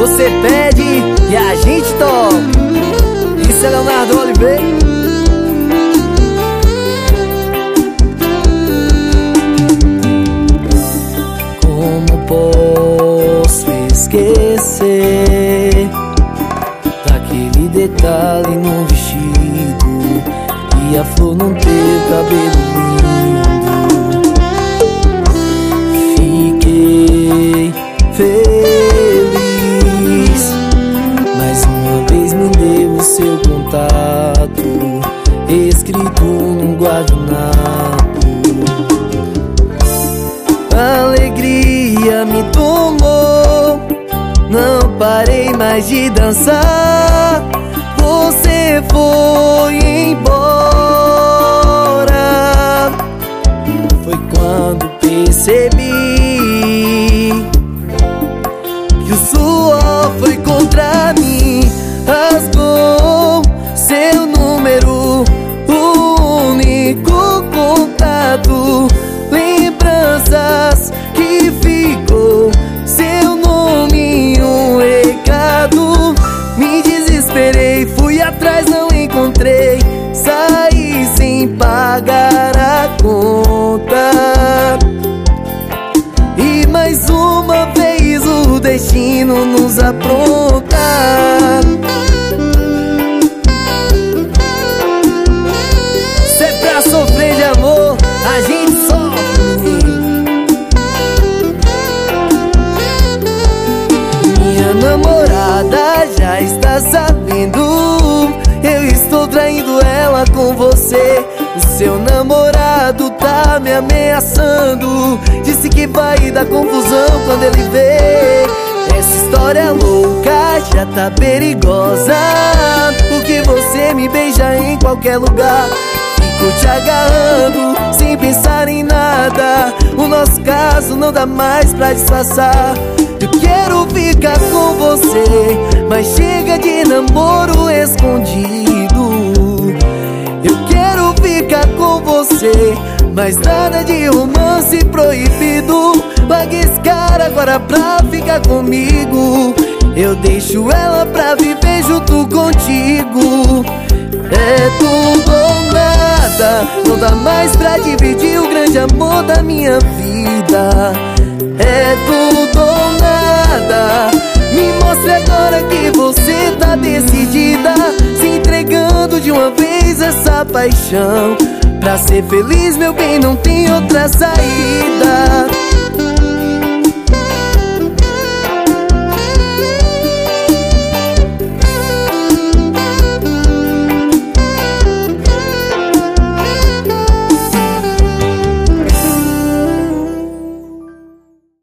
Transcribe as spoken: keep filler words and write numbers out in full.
Você pede e a gente toca. Isso é Leonardo Oliveira. Como posso esquecer daquele detalhe no vestido e a flor no teu cabelo lindo? Fiquei feliz, mais uma vez me deu o seu contato escrito num guardanapo. A alegria me tomou, não parei mais de dançar. Você foi embora. Foi quando percebi que o suor foi contra mim. Rasgou seu número, o único contato, lembranças que ficou, seu nome e um recado. Me desesperei, fui atrás, não encontrei, saí sem pagar a conta. E mais uma vez o destino nos apronta. Se é pra sofrer de amor, a gente sofre. Minha namorada já está sabendo, eu estou traindo ela com você. O seu namorado tá me ameaçando, disse que vai dar confusão quando ele vê. Essa história louca já tá perigosa, porque você me beija em qualquer lugar. Fico te agarrando sem pensar em nada, o nosso caso não dá mais pra disfarçar. Eu quero ficar com você, mas chega de namoro escondido. Eu quero ficar com você, mas nada de romance proibido. Pague esse cara agora pra ficar comigo, eu deixo ela pra viver junto contigo. É tudo ou nada, não dá mais pra dividir o grande amor da minha vida. É tudo ou nada, me mostre agora que você tá decidida, se entregando de uma vez essa paixão. Pra ser feliz, meu bem, não tem outra saída.